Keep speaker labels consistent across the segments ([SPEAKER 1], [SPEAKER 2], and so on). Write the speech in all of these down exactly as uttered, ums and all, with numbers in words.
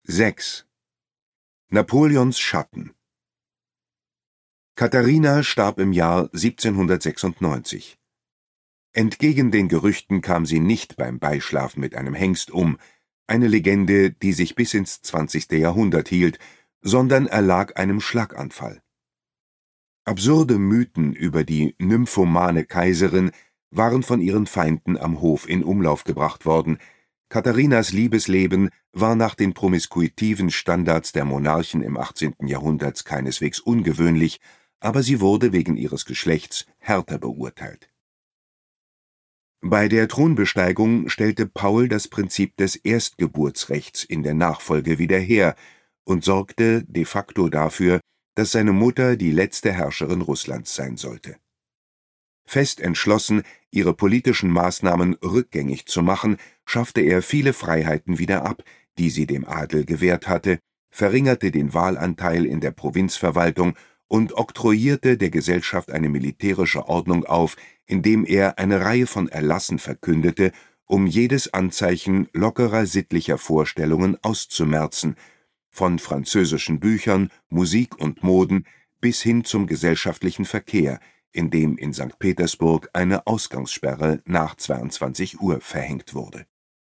[SPEAKER 1] sechs. Napoleons Schatten. Katharina starb im Jahr siebzehnhundertsechsundneunzig. Entgegen den Gerüchten kam sie nicht beim Beischlaf mit einem Hengst um, eine Legende, die sich bis ins zwanzigste Jahrhundert hielt, sondern erlag einem Schlaganfall. Absurde Mythen über die nymphomane Kaiserin waren von ihren Feinden am Hof in Umlauf gebracht worden. Katharinas Liebesleben war nach den promiskuitiven Standards der Monarchen im achtzehnten Jahrhundert keineswegs ungewöhnlich, aber sie wurde wegen ihres Geschlechts härter beurteilt. Bei der Thronbesteigung stellte Paul das Prinzip des Erstgeburtsrechts in der Nachfolge wieder her und sorgte de facto dafür, dass seine Mutter die letzte Herrscherin Russlands sein sollte. Fest entschlossen, ihre politischen Maßnahmen rückgängig zu machen, schaffte er viele Freiheiten wieder ab, die sie dem Adel gewährt hatte, verringerte den Wahlanteil in der Provinzverwaltung und oktroyierte der Gesellschaft eine militärische Ordnung auf, indem er eine Reihe von Erlassen verkündete, um jedes Anzeichen lockerer sittlicher Vorstellungen auszumerzen, von französischen Büchern, Musik und Moden bis hin zum gesellschaftlichen Verkehr, in dem in Sankt Petersburg eine Ausgangssperre nach zweiundzwanzig Uhr verhängt wurde.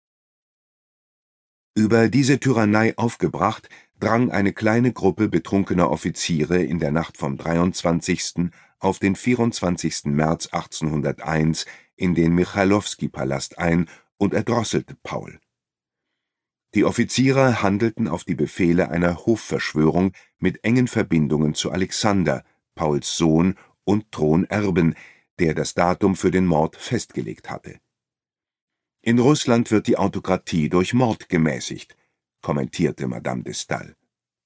[SPEAKER 1] Über diese Tyrannei aufgebracht, drang eine kleine Gruppe betrunkener Offiziere in der Nacht vom dreiundzwanzigsten auf den vierundzwanzigsten März achtzehnhunderteins in den Michailowski-Palast ein und erdrosselte Paul. Die Offiziere handelten auf die Befehle einer Hofverschwörung mit engen Verbindungen zu Alexander, Pauls Sohn und Thronerben, der das Datum für den Mord festgelegt hatte. »In Russland wird die Autokratie durch Mord gemäßigt«, kommentierte Madame de Staël.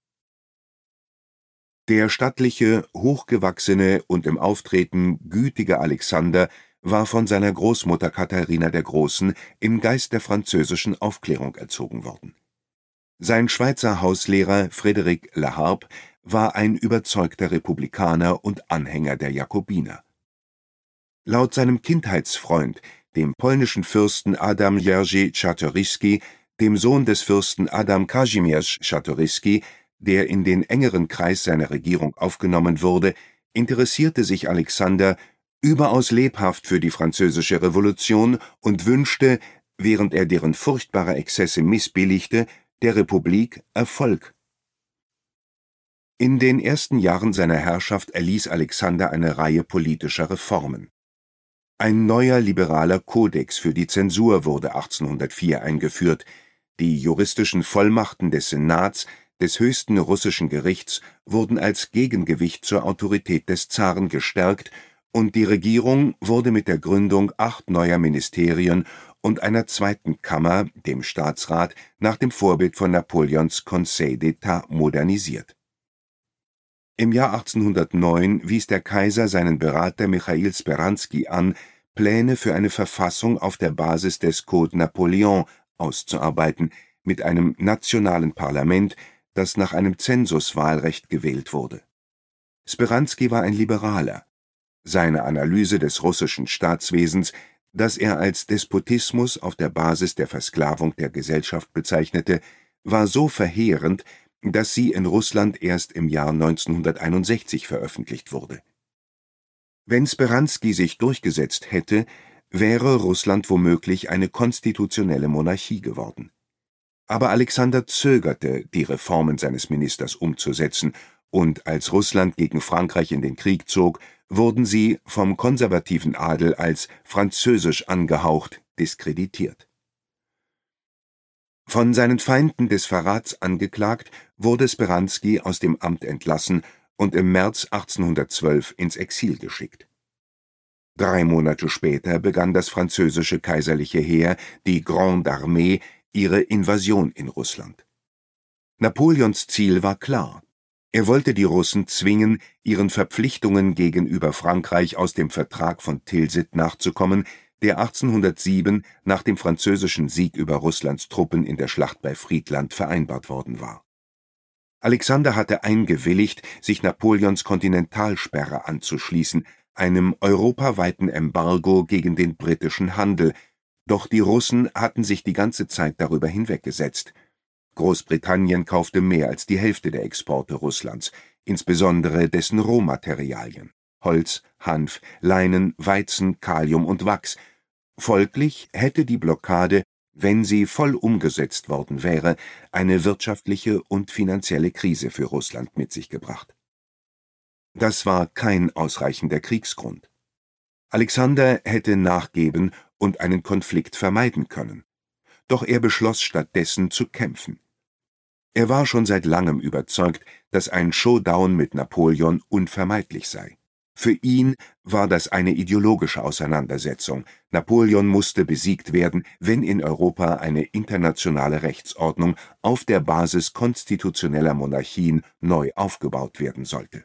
[SPEAKER 1] Der stattliche, hochgewachsene und im Auftreten gütige Alexander war von seiner Großmutter Katharina der Großen im Geist der französischen Aufklärung erzogen worden. Sein Schweizer Hauslehrer Frédéric La Harpe war ein überzeugter Republikaner und Anhänger der Jakobiner. Laut seinem Kindheitsfreund, dem polnischen Fürsten Adam Jerzy Czartoryski, dem Sohn des Fürsten Adam Kazimierz Czartoryski, der in den engeren Kreis seiner Regierung aufgenommen wurde, interessierte sich Alexander überaus lebhaft für die französische Revolution und wünschte, während er deren furchtbare Exzesse missbilligte, der Republik Erfolg. In den ersten Jahren seiner Herrschaft erließ Alexander eine Reihe politischer Reformen. Ein neuer liberaler Kodex für die Zensur wurde achtzehnhundertvier eingeführt, die juristischen Vollmachten des Senats, des höchsten russischen Gerichts, wurden als Gegengewicht zur Autorität des Zaren gestärkt und die Regierung wurde mit der Gründung acht neuer Ministerien und einer zweiten Kammer, dem Staatsrat, nach dem Vorbild von Napoleons Conseil d'État modernisiert. Im Jahr achtzehnhundertneun wies der Kaiser seinen Berater Michail Speransky an, Pläne für eine Verfassung auf der Basis des Code Napoleon auszuarbeiten, mit einem nationalen Parlament, das nach einem Zensuswahlrecht gewählt wurde. Speransky war ein Liberaler. Seine Analyse des russischen Staatswesens, das er als Despotismus auf der Basis der Versklavung der Gesellschaft bezeichnete, war so verheerend, dass sie in Russland erst im Jahr neunzehnhunderteinundsechzig veröffentlicht wurde. Wenn Speransky sich durchgesetzt hätte, wäre Russland womöglich eine konstitutionelle Monarchie geworden. Aber Alexander zögerte, die Reformen seines Ministers umzusetzen, und als Russland gegen Frankreich in den Krieg zog, wurden sie vom konservativen Adel als französisch angehaucht diskreditiert. Von seinen Feinden des Verrats angeklagt, wurde Speransky aus dem Amt entlassen und im März achtzehnhundertzwölf ins Exil geschickt. Drei Monate später begann das französische kaiserliche Heer, die Grande Armée, ihre Invasion in Russland. Napoleons Ziel war klar. Er wollte die Russen zwingen, ihren Verpflichtungen gegenüber Frankreich aus dem Vertrag von Tilsit nachzukommen, der achtzehnhundertsieben nach dem französischen Sieg über Russlands Truppen in der Schlacht bei Friedland vereinbart worden war. Alexander hatte eingewilligt, sich Napoleons Kontinentalsperre anzuschließen, einem europaweiten Embargo gegen den britischen Handel, doch die Russen hatten sich die ganze Zeit darüber hinweggesetzt. Großbritannien kaufte mehr als die Hälfte der Exporte Russlands, insbesondere dessen Rohmaterialien: Holz, Hanf, Leinen, Weizen, Kalium und Wachs. Folglich hätte die Blockade, wenn sie voll umgesetzt worden wäre, eine wirtschaftliche und finanzielle Krise für Russland mit sich gebracht. Das war kein ausreichender Kriegsgrund. Alexander hätte nachgeben und einen Konflikt vermeiden können. Doch er beschloss stattdessen zu kämpfen. Er war schon seit langem überzeugt, dass ein Showdown mit Napoleon unvermeidlich sei. Für ihn war das eine ideologische Auseinandersetzung. Napoleon musste besiegt werden, wenn in Europa eine internationale Rechtsordnung auf der Basis konstitutioneller Monarchien neu aufgebaut werden sollte.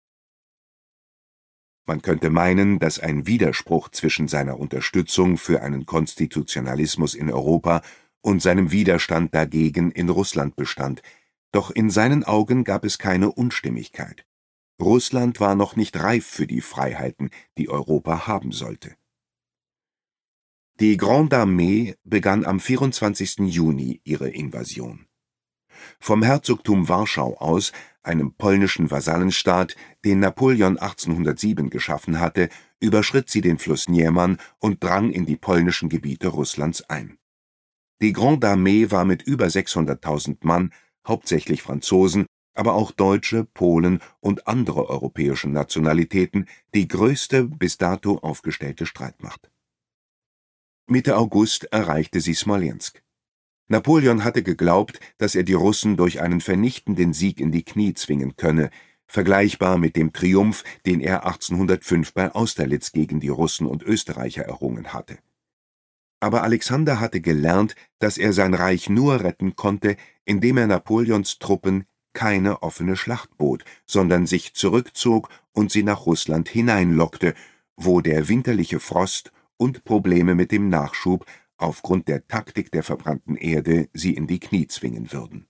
[SPEAKER 1] Man könnte meinen, dass ein Widerspruch zwischen seiner Unterstützung für einen Konstitutionalismus in Europa und seinem Widerstand dagegen in Russland bestand, doch in seinen Augen gab es keine Unstimmigkeit. Russland war noch nicht reif für die Freiheiten, die Europa haben sollte. Die Grande Armee begann am vierundzwanzigsten Juni ihre Invasion. Vom Herzogtum Warschau aus, einem polnischen Vasallenstaat, den Napoleon achtzehnhundertsieben geschaffen hatte, überschritt sie den Fluss Nieman und drang in die polnischen Gebiete Russlands ein. Die Grande Armee war mit über sechshunderttausend Mann, hauptsächlich Franzosen, aber auch Deutsche, Polen und andere europäische Nationalitäten, die größte bis dato aufgestellte Streitmacht. Mitte August erreichte sie Smolensk. Napoleon hatte geglaubt, dass er die Russen durch einen vernichtenden Sieg in die Knie zwingen könne, vergleichbar mit dem Triumph, den er achtzehnhundertfünf bei Austerlitz gegen die Russen und Österreicher errungen hatte. Aber Alexander hatte gelernt, dass er sein Reich nur retten konnte, indem er Napoleons Truppen keine offene Schlacht bot, sondern sich zurückzog und sie nach Russland hineinlockte, wo der winterliche Frost und Probleme mit dem Nachschub aufgrund der Taktik der verbrannten Erde sie in die Knie zwingen würden.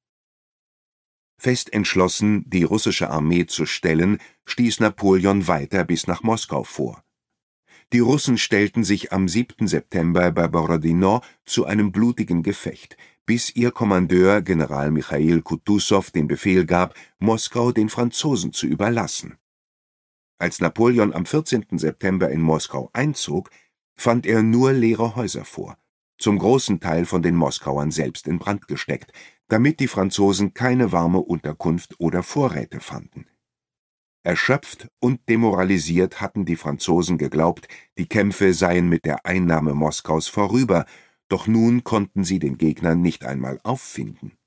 [SPEAKER 1] Fest entschlossen, die russische Armee zu stellen, stieß Napoleon weiter bis nach Moskau vor. Die Russen stellten sich am siebten September bei Borodino zu einem blutigen Gefecht, bis ihr Kommandeur General Michail Kutusow den Befehl gab, Moskau den Franzosen zu überlassen. Als Napoleon am vierzehnten September in Moskau einzog, fand er nur leere Häuser vor, zum großen Teil von den Moskauern selbst in Brand gesteckt, damit die Franzosen keine warme Unterkunft oder Vorräte fanden. Erschöpft und demoralisiert hatten die Franzosen geglaubt, die Kämpfe seien mit der Einnahme Moskaus vorüber, doch nun konnten sie den Gegner nicht einmal auffinden.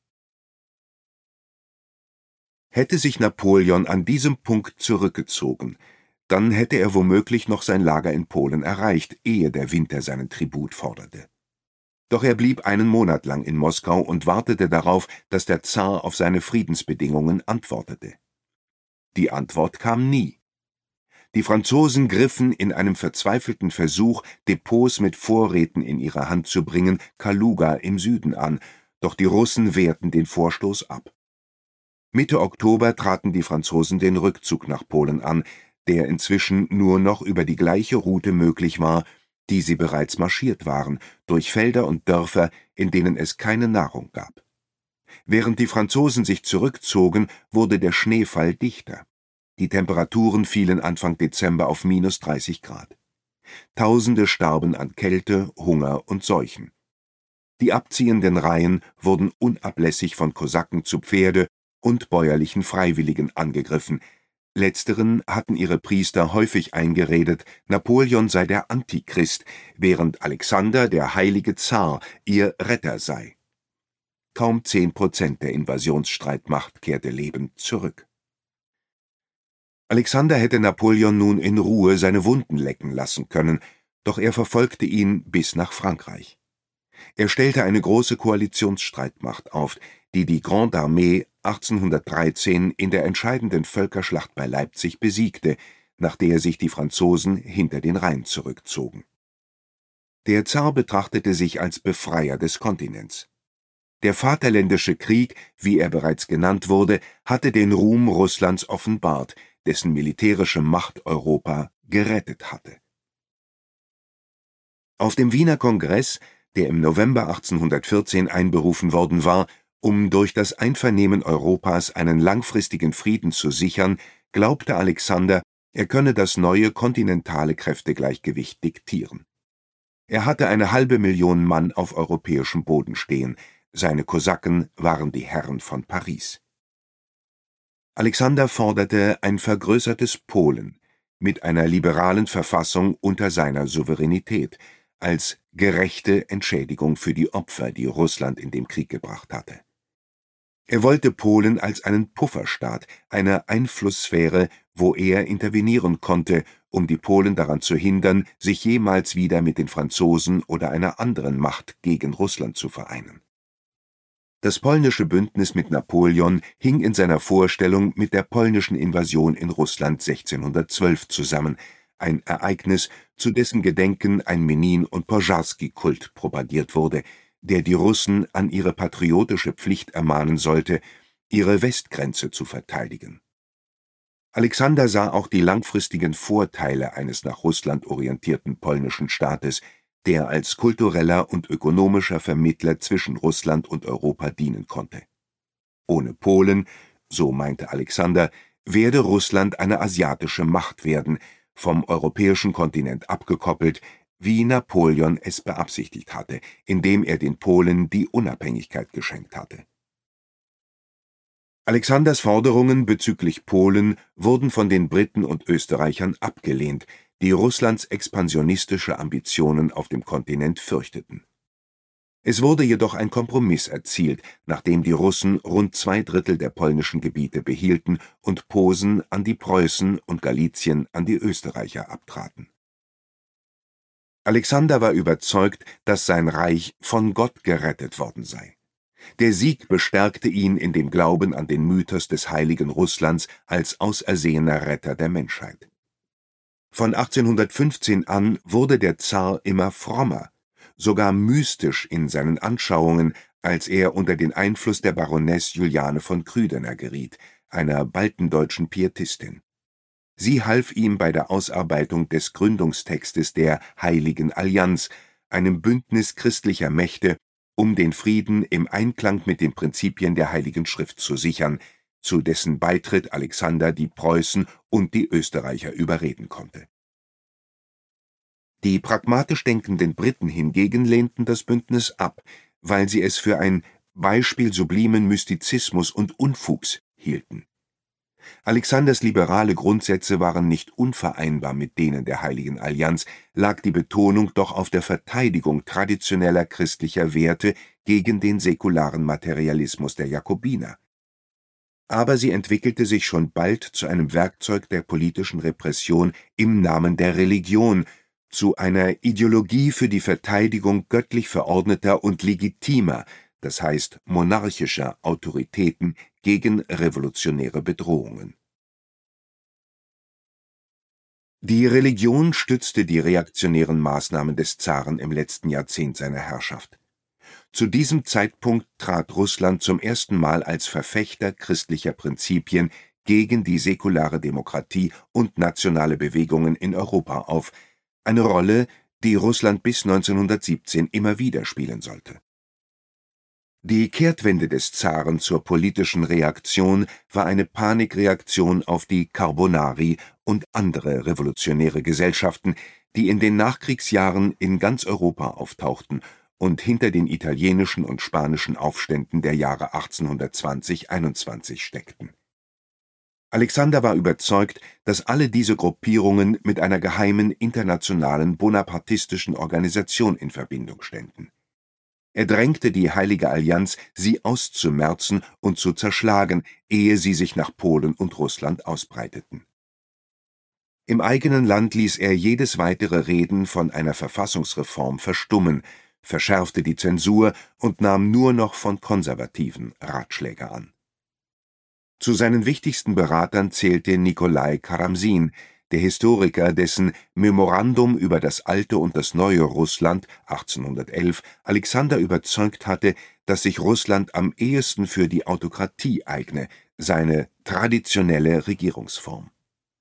[SPEAKER 1] Hätte sich Napoleon an diesem Punkt zurückgezogen, dann hätte er womöglich noch sein Lager in Polen erreicht, ehe der Winter seinen Tribut forderte. Doch er blieb einen Monat lang in Moskau und wartete darauf, dass der Zar auf seine Friedensbedingungen antwortete. Die Antwort kam nie. Die Franzosen griffen in einem verzweifelten Versuch, Depots mit Vorräten in ihre Hand zu bringen, Kaluga im Süden an, doch die Russen wehrten den Vorstoß ab. Mitte Oktober traten die Franzosen den Rückzug nach Polen an, der inzwischen nur noch über die gleiche Route möglich war, die sie bereits marschiert waren, durch Felder und Dörfer, in denen es keine Nahrung gab. Während die Franzosen sich zurückzogen, wurde der Schneefall dichter. Die Temperaturen fielen Anfang Dezember auf minus dreißig Grad. Tausende starben an Kälte, Hunger und Seuchen. Die abziehenden Reihen wurden unablässig von Kosaken zu Pferde und bäuerlichen Freiwilligen angegriffen. Letzteren hatten ihre Priester häufig eingeredet, Napoleon sei der Antichrist, während Alexander, der heilige Zar, ihr Retter sei. Kaum zehn Prozent der Invasionsstreitmacht kehrte lebend zurück. Alexander hätte Napoleon nun in Ruhe seine Wunden lecken lassen können, doch er verfolgte ihn bis nach Frankreich. Er stellte eine große Koalitionsstreitmacht auf, die die Grande Armee achtzehnhundertdreizehn in der entscheidenden Völkerschlacht bei Leipzig besiegte, nach der sich die Franzosen hinter den Rhein zurückzogen. Der Zar betrachtete sich als Befreier des Kontinents. Der Vaterländische Krieg, wie er bereits genannt wurde, hatte den Ruhm Russlands offenbart, dessen militärische Macht Europa gerettet hatte. Auf dem Wiener Kongress, der im November achtzehnhundertvierzehn einberufen worden war, Um durch das Einvernehmen Europas einen langfristigen Frieden zu sichern, glaubte Alexander, er könne das neue kontinentale Kräftegleichgewicht diktieren. Er hatte eine halbe Million Mann auf europäischem Boden stehen, seine Kosaken waren die Herren von Paris. Alexander forderte ein vergrößertes Polen mit einer liberalen Verfassung unter seiner Souveränität, als gerechte Entschädigung für die Opfer, die Russland in dem Krieg gebracht hatte. Er wollte Polen als einen Pufferstaat, eine Einflusssphäre, wo er intervenieren konnte, um die Polen daran zu hindern, sich jemals wieder mit den Franzosen oder einer anderen Macht gegen Russland zu vereinen. Das polnische Bündnis mit Napoleon hing in seiner Vorstellung mit der polnischen Invasion in Russland sechzehnhundertzwölf zusammen, ein Ereignis, zu dessen Gedenken ein Menin- und Poscharski-Kult propagiert wurde, der die Russen an ihre patriotische Pflicht ermahnen sollte, ihre Westgrenze zu verteidigen. Alexander sah auch die langfristigen Vorteile eines nach Russland orientierten polnischen Staates, der als kultureller und ökonomischer Vermittler zwischen Russland und Europa dienen konnte. Ohne Polen, so meinte Alexander, werde Russland eine asiatische Macht werden, vom europäischen Kontinent abgekoppelt, wie Napoleon es beabsichtigt hatte, indem er den Polen die Unabhängigkeit geschenkt hatte. Alexanders Forderungen bezüglich Polen wurden von den Briten und Österreichern abgelehnt, die Russlands expansionistische Ambitionen auf dem Kontinent fürchteten. Es wurde jedoch ein Kompromiss erzielt, nachdem die Russen rund zwei Drittel der polnischen Gebiete behielten und Posen an die Preußen und Galizien an die Österreicher abtraten. Alexander war überzeugt, dass sein Reich von Gott gerettet worden sei. Der Sieg bestärkte ihn in dem Glauben an den Mythos des heiligen Russlands als ausersehener Retter der Menschheit. Von achtzehnhundertfünfzehn an wurde der Zar immer frommer, sogar mystisch in seinen Anschauungen, als er unter den Einfluss der Baroness Juliane von Krüdener geriet, einer baltendeutschen Pietistin. Sie half ihm bei der Ausarbeitung des Gründungstextes der Heiligen Allianz, einem Bündnis christlicher Mächte, um den Frieden im Einklang mit den Prinzipien der Heiligen Schrift zu sichern, zu dessen Beitritt Alexander die Preußen und die Österreicher überreden konnte. Die pragmatisch denkenden Briten hingegen lehnten das Bündnis ab, weil sie es für ein Beispiel sublimen Mystizismus und Unfugs hielten. Alexanders liberale Grundsätze waren nicht unvereinbar mit denen der Heiligen Allianz, lag die Betonung doch auf der Verteidigung traditioneller christlicher Werte gegen den säkularen Materialismus der Jakobiner. Aber sie entwickelte sich schon bald zu einem Werkzeug der politischen Repression im Namen der Religion, zu einer Ideologie für die Verteidigung göttlich verordneter und legitimer, das heißt monarchischer Autoritäten gegen revolutionäre Bedrohungen. Die Religion stützte die reaktionären Maßnahmen des Zaren im letzten Jahrzehnt seiner Herrschaft. Zu diesem Zeitpunkt trat Russland zum ersten Mal als Verfechter christlicher Prinzipien gegen die säkulare Demokratie und nationale Bewegungen in Europa auf, eine Rolle, die Russland bis neunzehnhundertsiebzehn immer wieder spielen sollte. Die Kehrtwende des Zaren zur politischen Reaktion war eine Panikreaktion auf die Carbonari und andere revolutionäre Gesellschaften, die in den Nachkriegsjahren in ganz Europa auftauchten und hinter den italienischen und spanischen Aufständen der Jahre achtzehnhundertzwanzig einundzwanzig steckten. Alexander war überzeugt, dass alle diese Gruppierungen mit einer geheimen internationalen bonapartistischen Organisation in Verbindung ständen. Er drängte die Heilige Allianz, sie auszumerzen und zu zerschlagen, ehe sie sich nach Polen und Russland ausbreiteten. Im eigenen Land ließ er jedes weitere Reden von einer Verfassungsreform verstummen, verschärfte die Zensur und nahm nur noch von Konservativen Ratschläge an. Zu seinen wichtigsten Beratern zählte Nikolai Karamsin, der Historiker, dessen Memorandum über das alte und das neue Russland achtzehnhundertelf Alexander überzeugt hatte, dass sich Russland am ehesten für die Autokratie eigne, seine traditionelle Regierungsform.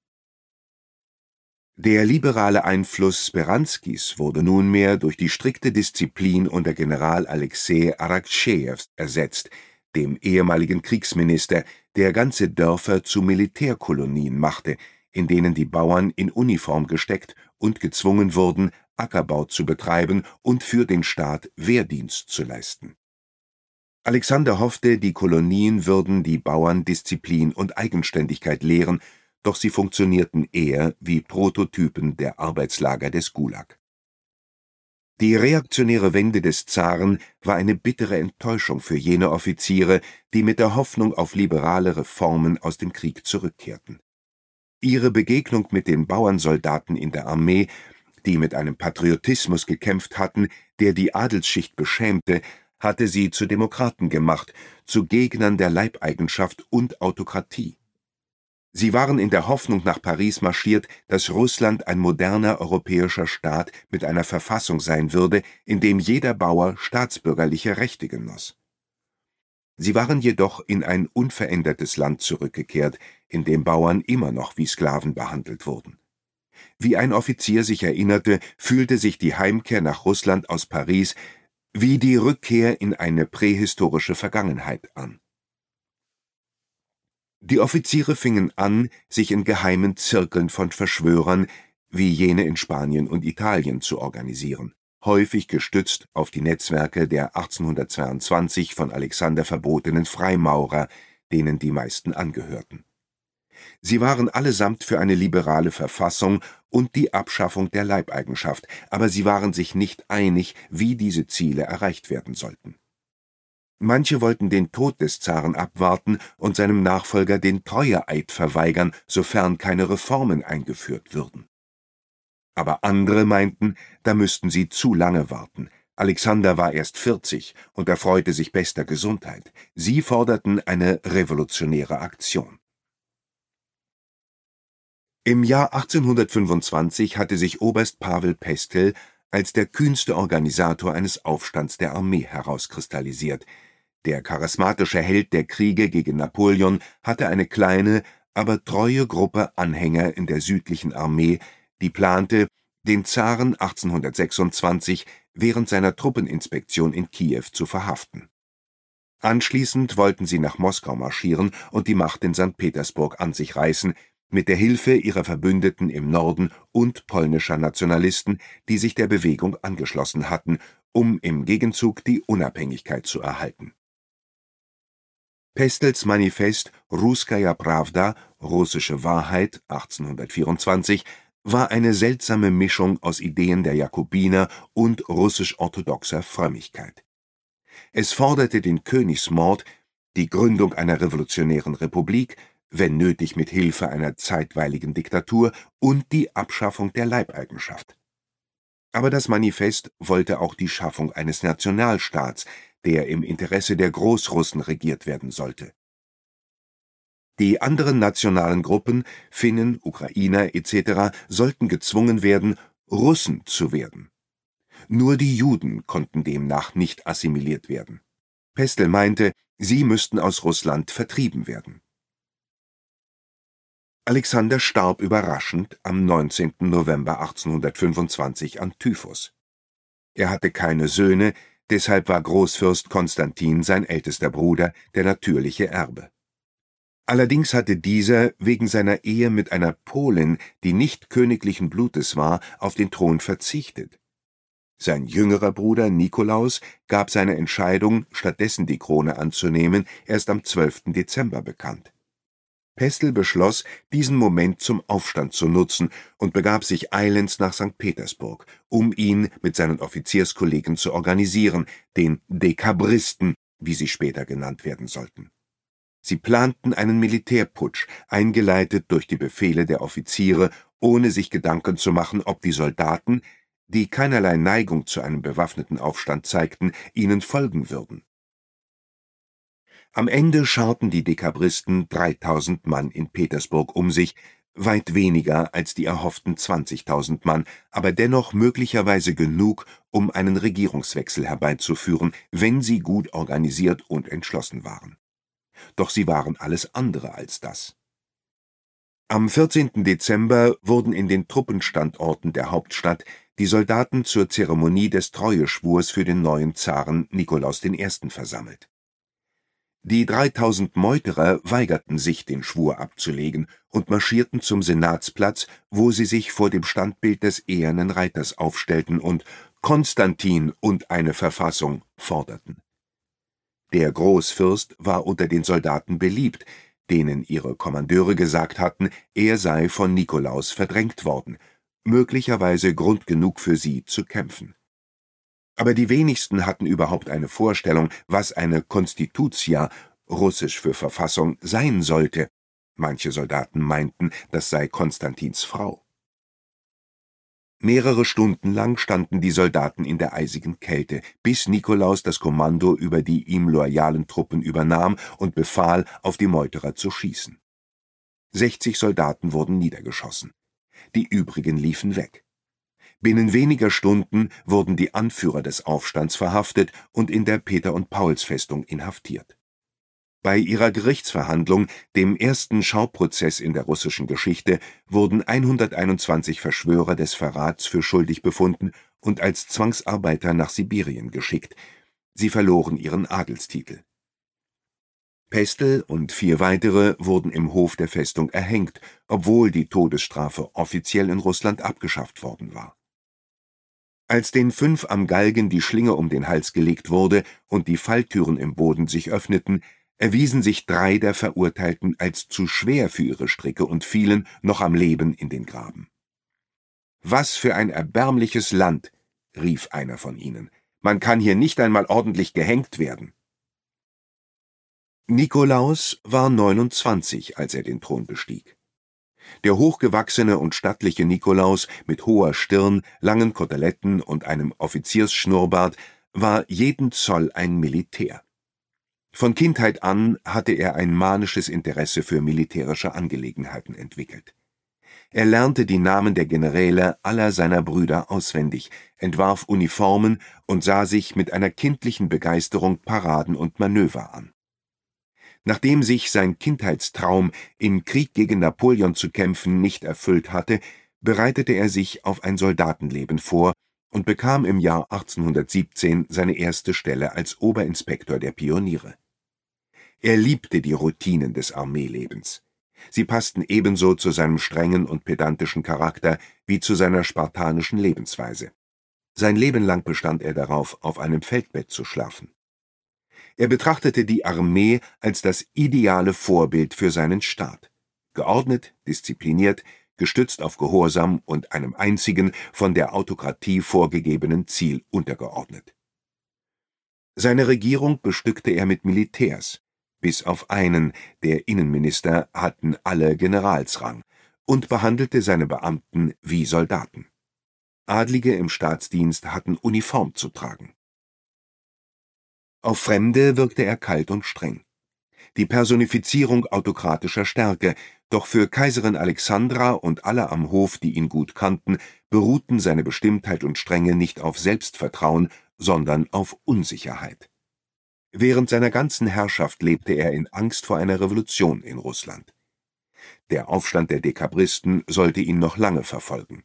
[SPEAKER 1] Der liberale Einfluss Speranskis wurde nunmehr durch die strikte Disziplin unter General Alexei Arakchejew ersetzt, dem ehemaligen Kriegsminister, der ganze Dörfer zu Militärkolonien machte, in denen die Bauern in Uniform gesteckt und gezwungen wurden, Ackerbau zu betreiben und für den Staat Wehrdienst zu leisten. Alexander hoffte, die Kolonien würden die Bauern Disziplin und Eigenständigkeit lehren, doch sie funktionierten eher wie Prototypen der Arbeitslager des Gulag. Die reaktionäre Wende des Zaren war eine bittere Enttäuschung für jene Offiziere, die mit der Hoffnung auf liberale Reformen aus dem Krieg zurückkehrten. Ihre Begegnung mit den Bauernsoldaten in der Armee, die mit einem Patriotismus gekämpft hatten, der die Adelsschicht beschämte, hatte sie zu Demokraten gemacht, zu Gegnern der Leibeigenschaft und Autokratie. Sie waren in der Hoffnung nach Paris marschiert, dass Russland ein moderner europäischer Staat mit einer Verfassung sein würde, in dem jeder Bauer staatsbürgerliche Rechte genoss. Sie waren jedoch in ein unverändertes Land zurückgekehrt, in dem Bauern immer noch wie Sklaven behandelt wurden. Wie ein Offizier sich erinnerte, fühlte sich die Heimkehr nach Russland aus Paris wie die Rückkehr in eine prähistorische Vergangenheit an. Die Offiziere fingen an, sich in geheimen Zirkeln von Verschwörern, wie jene in Spanien und Italien, zu organisieren, häufig gestützt auf die Netzwerke der achtzehnhundertzweiundzwanzig von Alexander verbotenen Freimaurer, denen die meisten angehörten. Sie waren allesamt für eine liberale Verfassung und die Abschaffung der Leibeigenschaft, aber sie waren sich nicht einig, wie diese Ziele erreicht werden sollten. Manche wollten den Tod des Zaren abwarten und seinem Nachfolger den Treueeid verweigern, sofern keine Reformen eingeführt würden. Aber andere meinten, da müssten sie zu lange warten. Alexander war erst vierzig und erfreute sich bester Gesundheit. Sie forderten eine revolutionäre Aktion. Im Jahr achtzehnhundertfünfundzwanzig hatte sich Oberst Pavel Pestel als der kühnste Organisator eines Aufstands der Armee herauskristallisiert. Der charismatische Held der Kriege gegen Napoleon hatte eine kleine, aber treue Gruppe Anhänger in der südlichen Armee, die plante, den Zaren achtzehnhundertsechsundzwanzig während seiner Truppeninspektion in Kiew zu verhaften. Anschließend wollten sie nach Moskau marschieren und die Macht in Sankt Petersburg an sich reißen, mit der Hilfe ihrer Verbündeten im Norden und polnischer Nationalisten, die sich der Bewegung angeschlossen hatten, um im Gegenzug die Unabhängigkeit zu erhalten. Pestels Manifest Russkaja Prawda, russische Wahrheit, achtzehnhundertvierundzwanzig, war eine seltsame Mischung aus Ideen der Jakobiner und russisch-orthodoxer Frömmigkeit. Es forderte den Königsmord, die Gründung einer revolutionären Republik, wenn nötig mit Hilfe einer zeitweiligen Diktatur, und die Abschaffung der Leibeigenschaft. Aber das Manifest wollte auch die Schaffung eines Nationalstaats, der im Interesse der Großrussen regiert werden sollte. Die anderen nationalen Gruppen, Finnen, Ukrainer et cetera, sollten gezwungen werden, Russen zu werden. Nur die Juden konnten demnach nicht assimiliert werden. Pestel meinte, sie müssten aus Russland vertrieben werden. Alexander starb überraschend am neunzehnten November achtzehnhundertfünfundzwanzig an Typhus. Er hatte keine Söhne, deshalb war Großfürst Konstantin sein ältester Bruder, der natürliche Erbe. Allerdings hatte dieser wegen seiner Ehe mit einer Polin, die nicht königlichen Blutes war, auf den Thron verzichtet. Sein jüngerer Bruder Nikolaus gab seine Entscheidung, stattdessen die Krone anzunehmen, erst am zwölften Dezember bekannt. Pestel beschloss, diesen Moment zum Aufstand zu nutzen und begab sich eilends nach Sankt Petersburg, um ihn mit seinen Offizierskollegen zu organisieren, den Dekabristen, wie sie später genannt werden sollten. Sie planten einen Militärputsch, eingeleitet durch die Befehle der Offiziere, ohne sich Gedanken zu machen, ob die Soldaten, die keinerlei Neigung zu einem bewaffneten Aufstand zeigten, ihnen folgen würden. Am Ende scharten die Dekabristen dreitausend Mann in Petersburg um sich, weit weniger als die erhofften zwanzigtausend Mann, aber dennoch möglicherweise genug, um einen Regierungswechsel herbeizuführen, wenn sie gut organisiert und entschlossen waren. Doch sie waren alles andere als das. Am vierzehnten Dezember wurden in den Truppenstandorten der Hauptstadt die Soldaten zur Zeremonie des Treueschwurs für den neuen Zaren Nikolaus der Erste. versammelt. Die dreitausend Meuterer weigerten sich, den Schwur abzulegen, und marschierten zum Senatsplatz, wo sie sich vor dem Standbild des ehernen Reiters aufstellten und »Konstantin und eine Verfassung« forderten. Der Großfürst war unter den Soldaten beliebt, denen ihre Kommandeure gesagt hatten, er sei von Nikolaus verdrängt worden, möglicherweise Grund genug für sie zu kämpfen. Aber die wenigsten hatten überhaupt eine Vorstellung, was eine Konstitutia, russisch für Verfassung, sein sollte. Manche Soldaten meinten, das sei Konstantins Frau. Mehrere Stunden lang standen die Soldaten in der eisigen Kälte, bis Nikolaus das Kommando über die ihm loyalen Truppen übernahm und befahl, auf die Meuterer zu schießen. sechzig Soldaten wurden niedergeschossen. Die übrigen liefen weg. Binnen weniger Stunden wurden die Anführer des Aufstands verhaftet und in der Peter-und-Pauls-Festung inhaftiert. Bei ihrer Gerichtsverhandlung, dem ersten Schauprozess in der russischen Geschichte, wurden hunderteinundzwanzig Verschwörer des Verrats für schuldig befunden und als Zwangsarbeiter nach Sibirien geschickt. Sie verloren ihren Adelstitel. Pestel und vier weitere wurden im Hof der Festung erhängt, obwohl die Todesstrafe offiziell in Russland abgeschafft worden war. Als den fünf am Galgen die Schlinge um den Hals gelegt wurde und die Falltüren im Boden sich öffneten, erwiesen sich drei der Verurteilten als zu schwer für ihre Stricke und fielen noch am Leben in den Graben. »Was für ein erbärmliches Land«, rief einer von ihnen, »man kann hier nicht einmal ordentlich gehängt werden.« Nikolaus war neunundzwanzig, als er den Thron bestieg. Der hochgewachsene und stattliche Nikolaus mit hoher Stirn, langen Koteletten und einem Offiziersschnurrbart war jeden Zoll ein Militär. Von Kindheit an hatte er ein manisches Interesse für militärische Angelegenheiten entwickelt. Er lernte die Namen der Generäle aller seiner Brüder auswendig, entwarf Uniformen und sah sich mit einer kindlichen Begeisterung Paraden und Manöver an. Nachdem sich sein Kindheitstraum, im Krieg gegen Napoleon zu kämpfen, nicht erfüllt hatte, bereitete er sich auf ein Soldatenleben vor und bekam im Jahr achtzehnhundertsiebzehn seine erste Stelle als Oberinspektor der Pioniere. Er liebte die Routinen des Armeelebens. Sie passten ebenso zu seinem strengen und pedantischen Charakter wie zu seiner spartanischen Lebensweise. Sein Leben lang bestand er darauf, auf einem Feldbett zu schlafen. Er betrachtete die Armee als das ideale Vorbild für seinen Staat. Geordnet, diszipliniert, gestützt auf Gehorsam und einem einzigen, von der Autokratie vorgegebenen Ziel untergeordnet. Seine Regierung bestückte er mit Militärs. Bis auf einen, der Innenminister, hatten alle Generalsrang, und behandelte seine Beamten wie Soldaten. Adlige im Staatsdienst hatten Uniform zu tragen. Auf Fremde wirkte er kalt und streng. Die Personifizierung autokratischer Stärke, doch für Kaiserin Alexandra und alle am Hof, die ihn gut kannten, beruhten seine Bestimmtheit und Strenge nicht auf Selbstvertrauen, sondern auf Unsicherheit. Während seiner ganzen Herrschaft lebte er in Angst vor einer Revolution in Russland. Der Aufstand der Dekabristen sollte ihn noch lange verfolgen.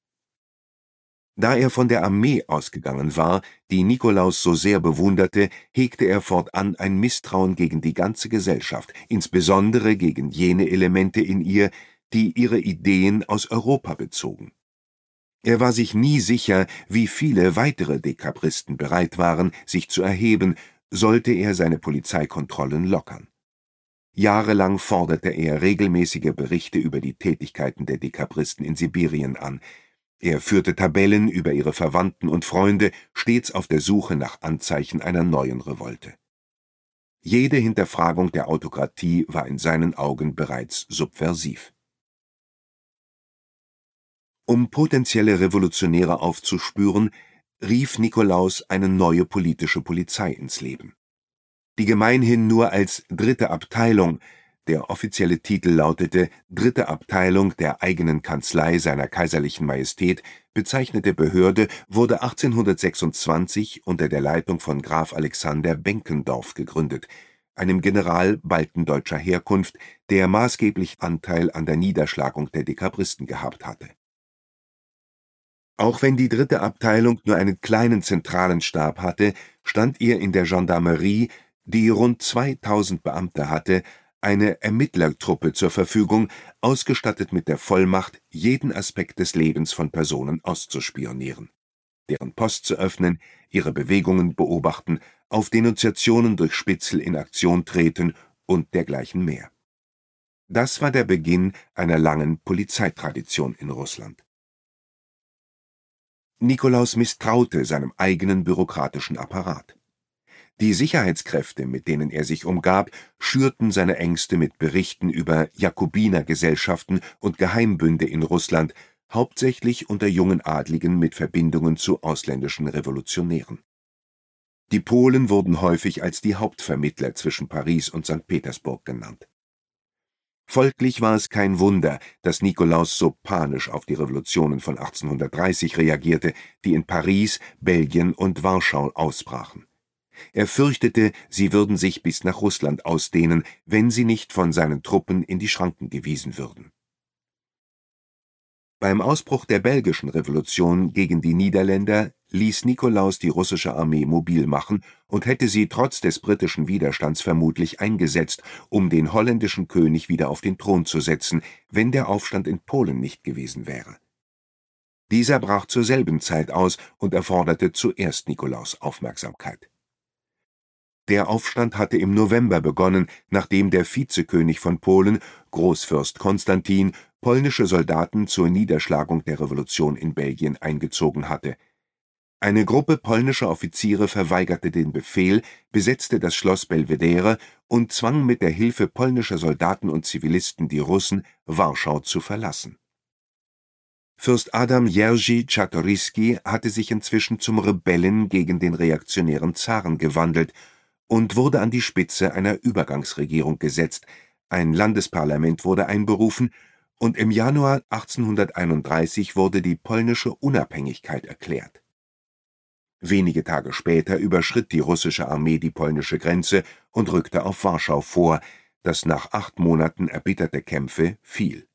[SPEAKER 1] Da er von der Armee ausgegangen war, die Nikolaus so sehr bewunderte, hegte er fortan ein Misstrauen gegen die ganze Gesellschaft, insbesondere gegen jene Elemente in ihr, die ihre Ideen aus Europa bezogen. Er war sich nie sicher, wie viele weitere Dekabristen bereit waren, sich zu erheben, sollte er seine Polizeikontrollen lockern. Jahrelang forderte er regelmäßige Berichte über die Tätigkeiten der Dekabristen in Sibirien an. Er führte Tabellen über ihre Verwandten und Freunde, stets auf der Suche nach Anzeichen einer neuen Revolte. Jede Hinterfragung der Autokratie war in seinen Augen bereits subversiv. Um potenzielle Revolutionäre aufzuspüren, rief Nikolaus eine neue politische Polizei ins Leben. Die gemeinhin nur als dritte Abteilung, der offizielle Titel lautete Dritte Abteilung der eigenen Kanzlei seiner Kaiserlichen Majestät, bezeichnete Behörde, wurde achtzehnhundertsechsundzwanzig unter der Leitung von Graf Alexander Benkendorf gegründet, einem General baltendeutscher Herkunft, der maßgeblich Anteil an der Niederschlagung der Dekabristen gehabt hatte. Auch wenn die dritte Abteilung nur einen kleinen zentralen Stab hatte, stand ihr in der Gendarmerie die rund zweitausend Beamte hatte, eine Ermittlertruppe zur Verfügung, ausgestattet mit der Vollmacht, jeden Aspekt des Lebens von Personen auszuspionieren, deren Post zu öffnen, ihre Bewegungen beobachten, auf Denunziationen durch Spitzel in Aktion treten und dergleichen mehr. Das war der Beginn einer langen Polizeitradition in Russland. Nikolaus misstraute seinem eigenen bürokratischen Apparat. Die Sicherheitskräfte, mit denen er sich umgab, schürten seine Ängste mit Berichten über Jakobinergesellschaften und Geheimbünde in Russland, hauptsächlich unter jungen Adligen mit Verbindungen zu ausländischen Revolutionären. Die Polen wurden häufig als die Hauptvermittler zwischen Paris und Sankt Petersburg genannt. Folglich war es kein Wunder, dass Nikolaus so panisch auf die Revolutionen von achtzehnhundertdreißig reagierte, die in Paris, Belgien und Warschau ausbrachen. Er fürchtete, sie würden sich bis nach Russland ausdehnen, wenn sie nicht von seinen Truppen in die Schranken gewiesen würden. Beim Ausbruch der belgischen Revolution gegen die Niederländer ließ Nikolaus die russische Armee mobil machen und hätte sie trotz des britischen Widerstands vermutlich eingesetzt, um den holländischen König wieder auf den Thron zu setzen, wenn der Aufstand in Polen nicht gewesen wäre. Dieser brach zur selben Zeit aus und erforderte zuerst Nikolaus' Aufmerksamkeit. Der Aufstand hatte im November begonnen, nachdem der Vizekönig von Polen, Großfürst Konstantin, polnische Soldaten zur Niederschlagung der Revolution in Belgien eingezogen hatte. Eine Gruppe polnischer Offiziere verweigerte den Befehl, besetzte das Schloss Belvedere und zwang mit der Hilfe polnischer Soldaten und Zivilisten die Russen, Warschau zu verlassen. Fürst Adam Jerzy Czartoryski hatte sich inzwischen zum Rebellen gegen den reaktionären Zaren gewandelt und wurde an die Spitze einer Übergangsregierung gesetzt, ein Landesparlament wurde einberufen und im Januar achtzehnhunderteinunddreißig wurde die polnische Unabhängigkeit erklärt. Wenige Tage später überschritt die russische Armee die polnische Grenze und rückte auf Warschau vor, das nach acht Monaten erbitterter Kämpfe fiel.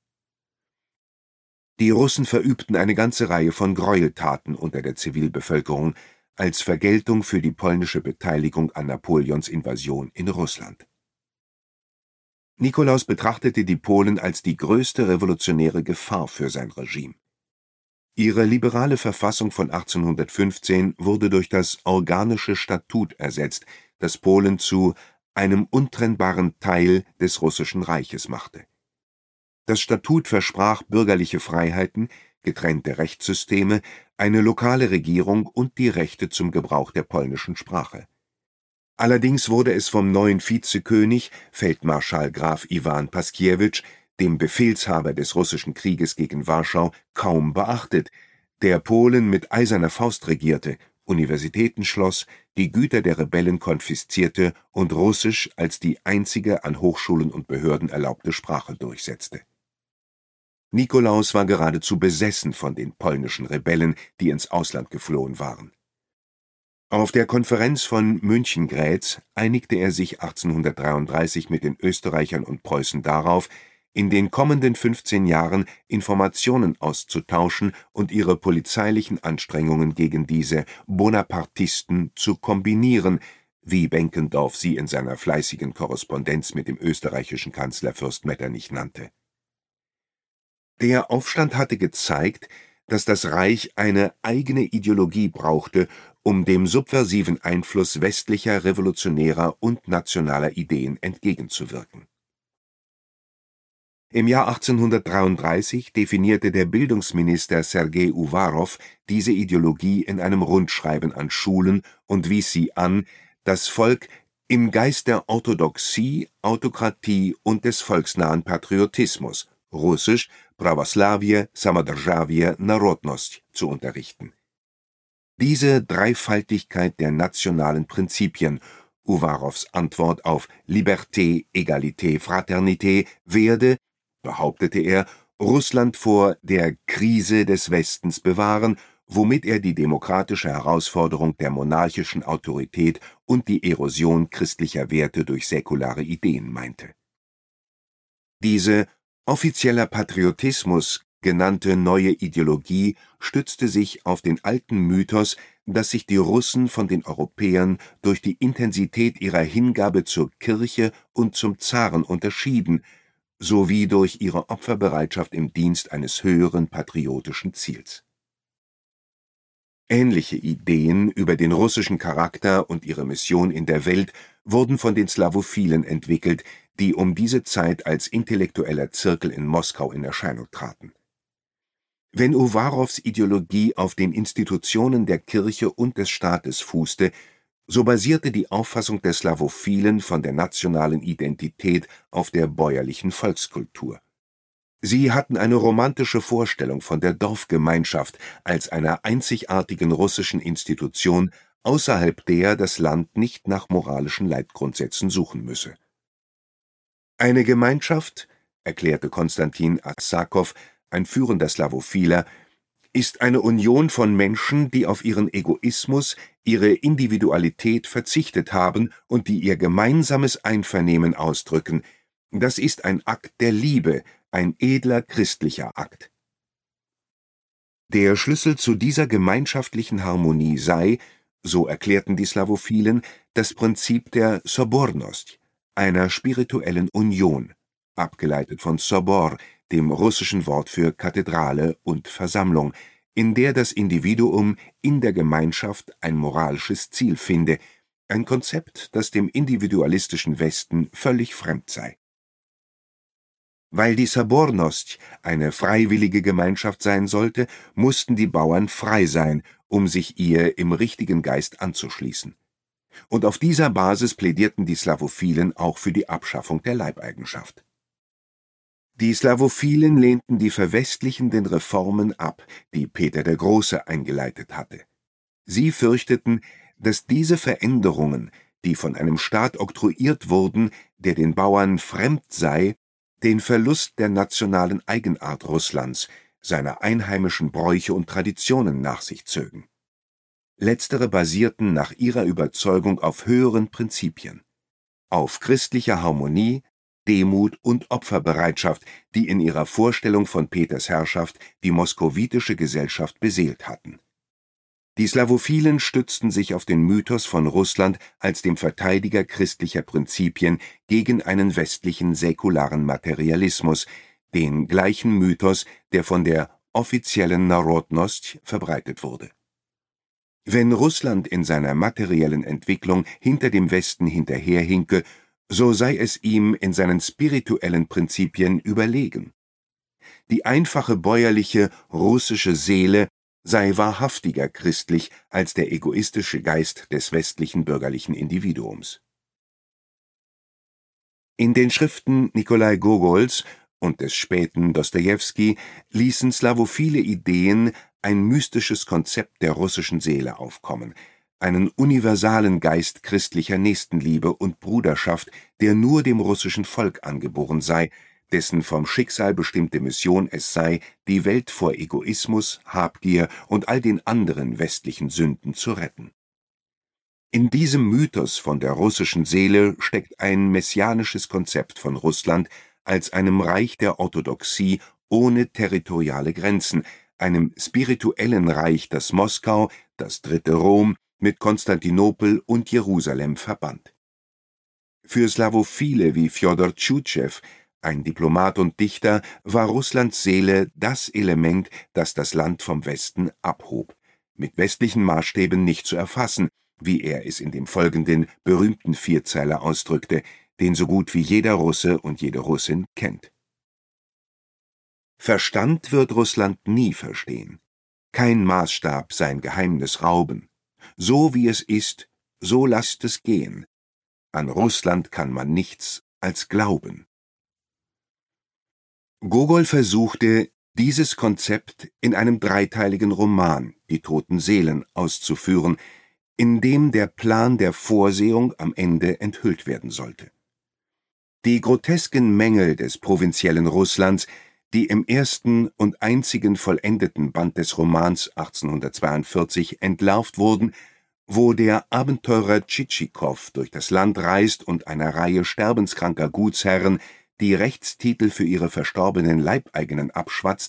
[SPEAKER 1] Die Russen verübten eine ganze Reihe von Gräueltaten unter der Zivilbevölkerung als Vergeltung für die polnische Beteiligung an Napoleons Invasion in Russland. Nikolaus betrachtete die Polen als die größte revolutionäre Gefahr für sein Regime. Ihre liberale Verfassung von achtzehnhundertfünfzehn wurde durch das organische Statut ersetzt, das Polen zu einem untrennbaren Teil des Russischen Reiches machte. Das Statut versprach bürgerliche Freiheiten, getrennte Rechtssysteme, eine lokale Regierung und die Rechte zum Gebrauch der polnischen Sprache. Allerdings wurde es vom neuen Vizekönig, Feldmarschall Graf Iwan Paskiewicz, dem Befehlshaber des russischen Krieges gegen Warschau, kaum beachtet, der Polen mit eiserner Faust regierte, Universitäten schloss, die Güter der Rebellen konfiszierte und Russisch als die einzige an Hochschulen und Behörden erlaubte Sprache durchsetzte. Nikolaus war geradezu besessen von den polnischen Rebellen, die ins Ausland geflohen waren. Auf der Konferenz von Münchengrätz einigte er sich achtzehnhundertdreiunddreißig mit den Österreichern und Preußen darauf, in den kommenden fünfzehn Jahren Informationen auszutauschen und ihre polizeilichen Anstrengungen gegen diese Bonapartisten zu kombinieren, wie Benkendorf sie in seiner fleißigen Korrespondenz mit dem österreichischen Kanzler Fürst Metternich nannte. Der Aufstand hatte gezeigt, dass das Reich eine eigene Ideologie brauchte, um dem subversiven Einfluss westlicher, revolutionärer und nationaler Ideen entgegenzuwirken. Im Jahr achtzehnhundertdreiunddreißig definierte der Bildungsminister Sergei Uwarow diese Ideologie in einem Rundschreiben an Schulen und wies sie an, das Volk im Geist der Orthodoxie, Autokratie und des volksnahen Patriotismus, russisch Prawoslavie, Samodержавие, Narodnost, zu unterrichten. Diese Dreifaltigkeit der nationalen Prinzipien, Uwarows Antwort auf Liberté, Egalité, Fraternité, werde, behauptete er, Russland vor der Krise des Westens bewahren, womit er die demokratische Herausforderung der monarchischen Autorität und die Erosion christlicher Werte durch säkulare Ideen meinte. Diese offizieller Patriotismus genannte neue Ideologie stützte sich auf den alten Mythos, dass sich die Russen von den Europäern durch die Intensität ihrer Hingabe zur Kirche und zum Zaren unterschieden, sowie durch ihre Opferbereitschaft im Dienst eines höheren patriotischen Ziels. Ähnliche Ideen über den russischen Charakter und ihre Mission in der Welt wurden von den Slawophilen entwickelt, die um diese Zeit als intellektueller Zirkel in Moskau in Erscheinung traten. Wenn Uwarows Ideologie auf den Institutionen der Kirche und des Staates fußte, so basierte die Auffassung der Slawophilen von der nationalen Identität auf der bäuerlichen Volkskultur. Sie hatten eine romantische Vorstellung von der Dorfgemeinschaft als einer einzigartigen russischen Institution, außerhalb der das Land nicht nach moralischen Leitgrundsätzen suchen müsse. Eine Gemeinschaft, erklärte Konstantin Aksakow, ein führender Slawophiler, ist eine Union von Menschen, die auf ihren Egoismus, ihre Individualität verzichtet haben und die ihr gemeinsames Einvernehmen ausdrücken. Das ist ein Akt der Liebe, ein edler christlicher Akt. Der Schlüssel zu dieser gemeinschaftlichen Harmonie sei, so erklärten die Slawophilen, das Prinzip der Sobornost, einer spirituellen Union, abgeleitet von Sobor, dem russischen Wort für Kathedrale und Versammlung, in der das Individuum in der Gemeinschaft ein moralisches Ziel finde, ein Konzept, das dem individualistischen Westen völlig fremd sei. Weil die Sobornost eine freiwillige Gemeinschaft sein sollte, mussten die Bauern frei sein, um sich ihr im richtigen Geist anzuschließen. Und auf dieser Basis plädierten die Slawophilen auch für die Abschaffung der Leibeigenschaft. Die Slawophilen lehnten die verwestlichenden Reformen ab, die Peter der Große eingeleitet hatte. Sie fürchteten, dass diese Veränderungen, die von einem Staat oktroyiert wurden, der den Bauern fremd sei, den Verlust der nationalen Eigenart Russlands, seiner einheimischen Bräuche und Traditionen nach sich zögen. Letztere basierten nach ihrer Überzeugung auf höheren Prinzipien, auf christlicher Harmonie, Demut und Opferbereitschaft, die in ihrer Vorstellung von Peters Herrschaft die moskowitische Gesellschaft beseelt hatten. Die Slawophilen stützten sich auf den Mythos von Russland als dem Verteidiger christlicher Prinzipien gegen einen westlichen säkularen Materialismus, den gleichen Mythos, der von der offiziellen Narodnost verbreitet wurde. Wenn Russland in seiner materiellen Entwicklung hinter dem Westen hinterherhinke, so sei es ihm in seinen spirituellen Prinzipien überlegen. Die einfache bäuerliche russische Seele sei wahrhaftiger christlich als der egoistische Geist des westlichen bürgerlichen Individuums. In den Schriften Nikolai Gogols und des späten Dostojewski ließen slawophile Ideen ein mystisches Konzept der russischen Seele aufkommen, einen universalen Geist christlicher Nächstenliebe und Bruderschaft, der nur dem russischen Volk angeboren sei, dessen vom Schicksal bestimmte Mission es sei, die Welt vor Egoismus, Habgier und all den anderen westlichen Sünden zu retten. In diesem Mythos von der russischen Seele steckt ein messianisches Konzept von Russland als einem Reich der Orthodoxie ohne territoriale Grenzen, einem spirituellen Reich, das Moskau, das dritte Rom, mit Konstantinopel und Jerusalem verband. Für Slawophile wie Fjodor Tschutschew, ein Diplomat und Dichter, war Russlands Seele das Element, das das Land vom Westen abhob, mit westlichen Maßstäben nicht zu erfassen, wie er es in dem folgenden berühmten Vierzeiler ausdrückte, den so gut wie jeder Russe und jede Russin kennt. Verstand wird Russland nie verstehen, kein Maßstab sein Geheimnis rauben. So wie es ist, so lasst es gehen. An Russland kann man nichts als glauben. Gogol versuchte, dieses Konzept in einem dreiteiligen Roman, Die toten Seelen, auszuführen, in dem der Plan der Vorsehung am Ende enthüllt werden sollte. Die grotesken Mängel des provinziellen Russlands, die im ersten und einzigen vollendeten Band des Romans achtzehnhundertzweiundvierzig entlarvt wurden, wo der Abenteurer Tschitschikow durch das Land reist und einer Reihe sterbenskranker Gutsherren die Rechtstitel für ihre verstorbenen Leibeigenen abschwatzt,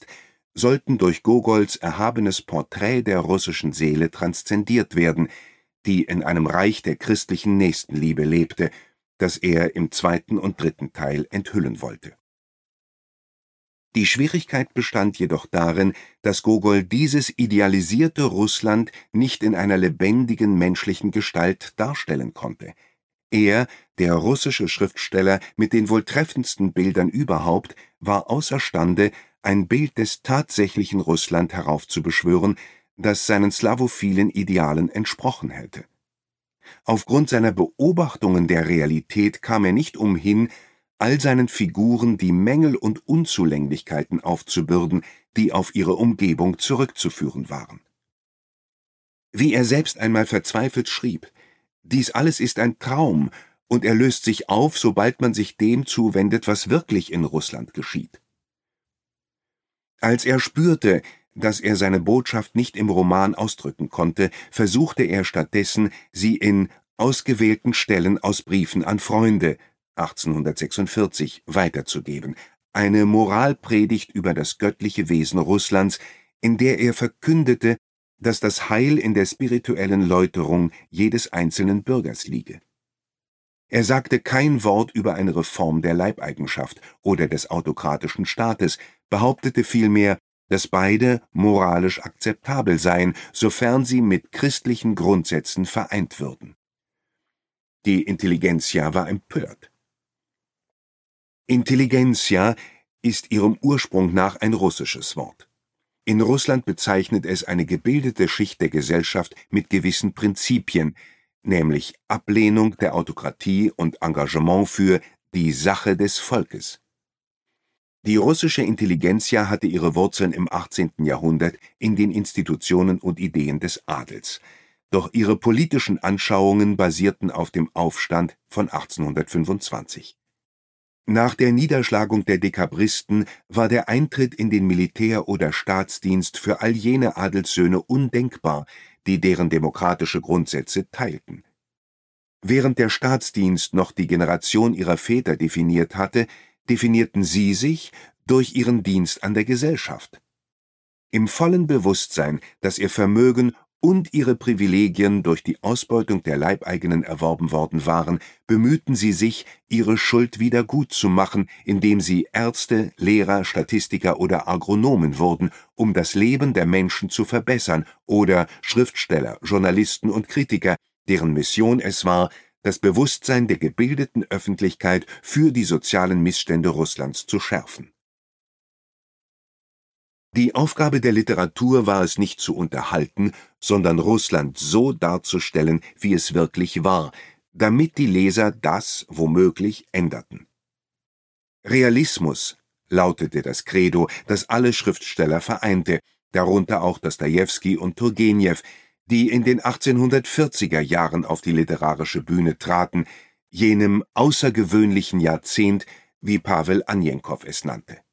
[SPEAKER 1] sollten durch Gogols erhabenes Porträt der russischen Seele transzendiert werden, die in einem Reich der christlichen Nächstenliebe lebte, das er im zweiten und dritten Teil enthüllen wollte. Die Schwierigkeit bestand jedoch darin, dass Gogol dieses idealisierte Russland nicht in einer lebendigen menschlichen Gestalt darstellen konnte. Er, der russische Schriftsteller mit den wohl treffendsten Bildern überhaupt, war außerstande, ein Bild des tatsächlichen Russland heraufzubeschwören, das seinen slawophilen Idealen entsprochen hätte. Aufgrund seiner Beobachtungen der Realität kam er nicht umhin, all seinen Figuren die Mängel und Unzulänglichkeiten aufzubürden, die auf ihre Umgebung zurückzuführen waren. Wie er selbst einmal verzweifelt schrieb: Dies alles ist ein Traum, und er löst sich auf, sobald man sich dem zuwendet, was wirklich in Russland geschieht. Als er spürte, dass er seine Botschaft nicht im Roman ausdrücken konnte, versuchte er stattdessen, sie in ausgewählten Stellen aus Briefen an Freunde achtzehnhundertsechsundvierzig weiterzugeben, eine Moralpredigt über das göttliche Wesen Russlands, in der er verkündete, dass das Heil in der spirituellen Läuterung jedes einzelnen Bürgers liege. Er sagte kein Wort über eine Reform der Leibeigenschaft oder des autokratischen Staates, behauptete vielmehr, dass beide moralisch akzeptabel seien, sofern sie mit christlichen Grundsätzen vereint würden. Die Intelligenzia war empört. Intelligenzia ist ihrem Ursprung nach ein russisches Wort. In Russland bezeichnet es eine gebildete Schicht der Gesellschaft mit gewissen Prinzipien, nämlich Ablehnung der Autokratie und Engagement für die Sache des Volkes. Die russische Intelligenzia hatte ihre Wurzeln im achtzehnten Jahrhundert in den Institutionen und Ideen des Adels. Doch ihre politischen Anschauungen basierten auf dem Aufstand von achtzehnhundertfünfundzwanzig. Nach der Niederschlagung der Dekabristen war der Eintritt in den Militär- oder Staatsdienst für all jene Adelssöhne undenkbar, die deren demokratische Grundsätze teilten. Während der Staatsdienst noch die Generation ihrer Väter definiert hatte, definierten sie sich durch ihren Dienst an der Gesellschaft. Im vollen Bewusstsein, dass ihr Vermögen und ihre Privilegien durch die Ausbeutung der Leibeigenen erworben worden waren, bemühten sie sich, ihre Schuld wieder gut zu machen, indem sie Ärzte, Lehrer, Statistiker oder Agronomen wurden, um das Leben der Menschen zu verbessern, oder Schriftsteller, Journalisten und Kritiker, deren Mission es war, das Bewusstsein der gebildeten Öffentlichkeit für die sozialen Missstände Russlands zu schärfen. Die Aufgabe der Literatur war es nicht zu unterhalten, sondern Russland so darzustellen, wie es wirklich war, damit die Leser das womöglich änderten. Realismus lautete das Credo, das alle Schriftsteller vereinte, darunter auch Dostojewski und Turgenew, die in den achtzehnhundertvierziger Jahren auf die literarische Bühne traten, jenem außergewöhnlichen Jahrzehnt, wie Pawel Anjenkow es nannte.